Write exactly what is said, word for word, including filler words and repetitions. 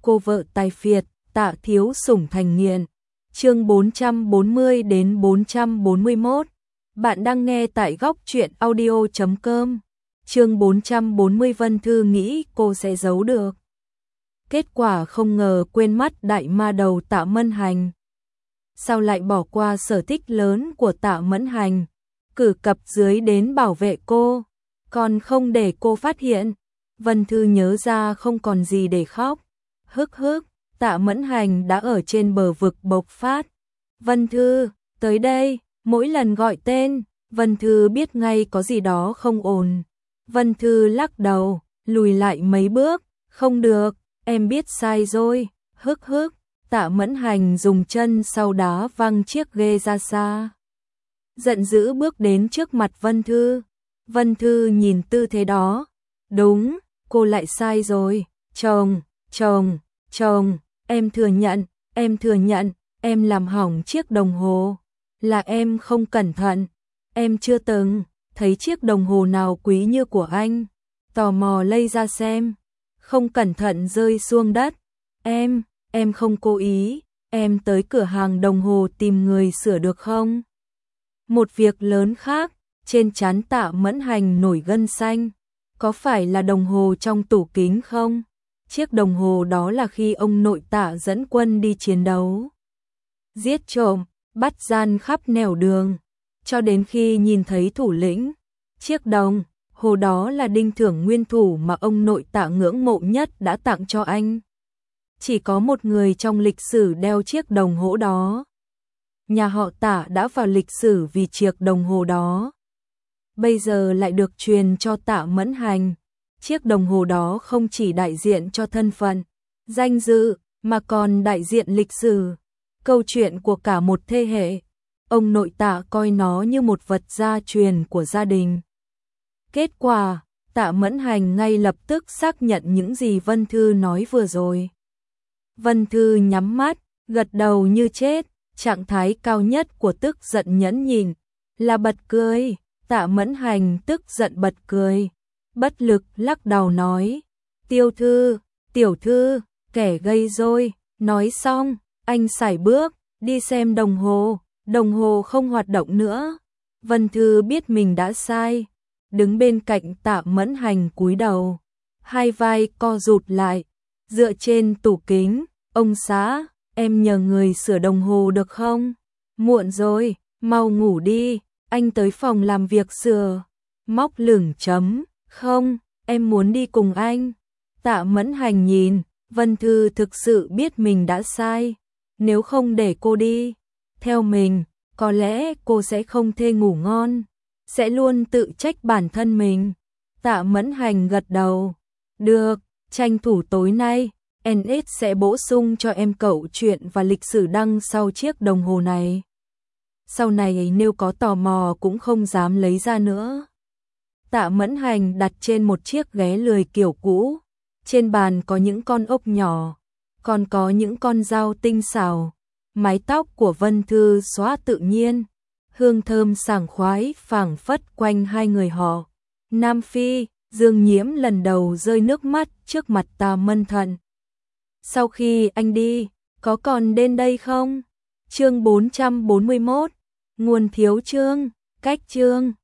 cô vợ tài phiệt, Tạ thiếu sủng thành nghiện. Chương bốn trăm bốn mươi đến bốn trăm bốn mươi mốt. Bạn đang nghe tại góc truyện audio chấm com. Chương bốn trăm bốn mươi. Vân Thư nghĩ cô sẽ giấu được. Kết quả không ngờ quên mất đại ma đầu Tạ Mẫn Hành. Sao lại bỏ qua sở thích lớn của Tạ Mẫn Hành, cử cập dưới đến bảo vệ cô, còn không để cô phát hiện. Vân Thư nhớ ra không còn gì để khóc. Hức hức, Tạ Mẫn Hành đã ở trên bờ vực bộc phát. Vân Thư, tới đây. Mỗi lần gọi tên, Vân Thư biết ngay có gì đó không ổn. Vân Thư lắc đầu, lùi lại mấy bước. Không được, em biết sai rồi. Hức hức, Tạ Mẫn Hành dùng chân sau đá văng chiếc ghê ra xa. Giận dữ bước đến trước mặt Vân Thư. Vân Thư nhìn tư thế đó. Đúng, cô lại sai rồi. Chồng, chồng, chồng, em thừa nhận, em thừa nhận, em làm hỏng chiếc đồng hồ. Là em không cẩn thận. Em chưa từng thấy chiếc đồng hồ nào quý như của anh. Tò mò lây ra xem. Không cẩn thận rơi xuống đất. Em, em không cố ý. Em tới cửa hàng đồng hồ tìm người sửa được không? Một việc lớn khác, trên trán Tạ Mẫn Hành nổi gân xanh. Có phải là đồng hồ trong tủ kính không? Chiếc đồng hồ đó là khi ông nội Tạ dẫn quân đi chiến đấu. Giết trộm, bắt gian khắp nẻo đường, cho đến khi nhìn thấy thủ lĩnh. Chiếc đồng hồ đó là đinh thưởng nguyên thủ mà ông nội Tạ ngưỡng mộ nhất đã tặng cho anh. Chỉ có một người trong lịch sử đeo chiếc đồng hồ đó. Nhà họ Tạ đã vào lịch sử vì chiếc đồng hồ đó. Bây giờ lại được truyền cho Tạ Mẫn Hành. Chiếc đồng hồ đó không chỉ đại diện cho thân phận, danh dự, mà còn đại diện lịch sử, câu chuyện của cả một thế hệ. Ông nội Tạ coi nó như một vật gia truyền của gia đình. Kết quả, Tạ Mẫn Hành ngay lập tức xác nhận những gì Vân Thư nói vừa rồi. Vân Thư nhắm mắt, gật đầu như chết, trạng thái cao nhất của tức giận nhẫn nhịn là bật cười. Tạ Mẫn Hành tức giận bật cười, bất lực lắc đầu nói: Tiêu Thư, tiểu thư, kẻ gây rối. Nói xong, anh sải bước, đi xem đồng hồ, đồng hồ không hoạt động nữa. Vân Thư biết mình đã sai, đứng bên cạnh Tạ Mẫn Hành cúi đầu, hai vai co rụt lại, dựa trên tủ kính. Ông xã, em nhờ người sửa đồng hồ được không? Muộn rồi, mau ngủ đi, anh tới phòng làm việc sửa. Móc lửng chấm, không, em muốn đi cùng anh. Tạ Mẫn Hành nhìn, Vân Thư thực sự biết mình đã sai. Nếu không để cô đi theo mình, có lẽ cô sẽ không thể ngủ ngon, sẽ luôn tự trách bản thân mình. Tạ Mẫn Hành gật đầu. Được, tranh thủ tối nay, en ích sẽ bổ sung cho em cậu chuyện và lịch sử đằng sau chiếc đồng hồ này. Sau này nếu có tò mò cũng không dám lấy ra nữa. Tạ Mẫn Hành đặt trên một chiếc ghế lười kiểu cũ. Trên bàn có những con ốc nhỏ, còn có những con dao tinh xảo. Mái tóc của Vân Thư xõa tự nhiên, hương thơm sảng khoái phảng phất quanh hai người họ. Nam Phi, Dương Nhiễm lần đầu rơi nước mắt trước mặt Tạ Mẫn Thận. Sau khi anh đi, có còn đến đây không? Chương bốn trăm bốn mươi mốt. Nguồn thiếu chương, cách chương.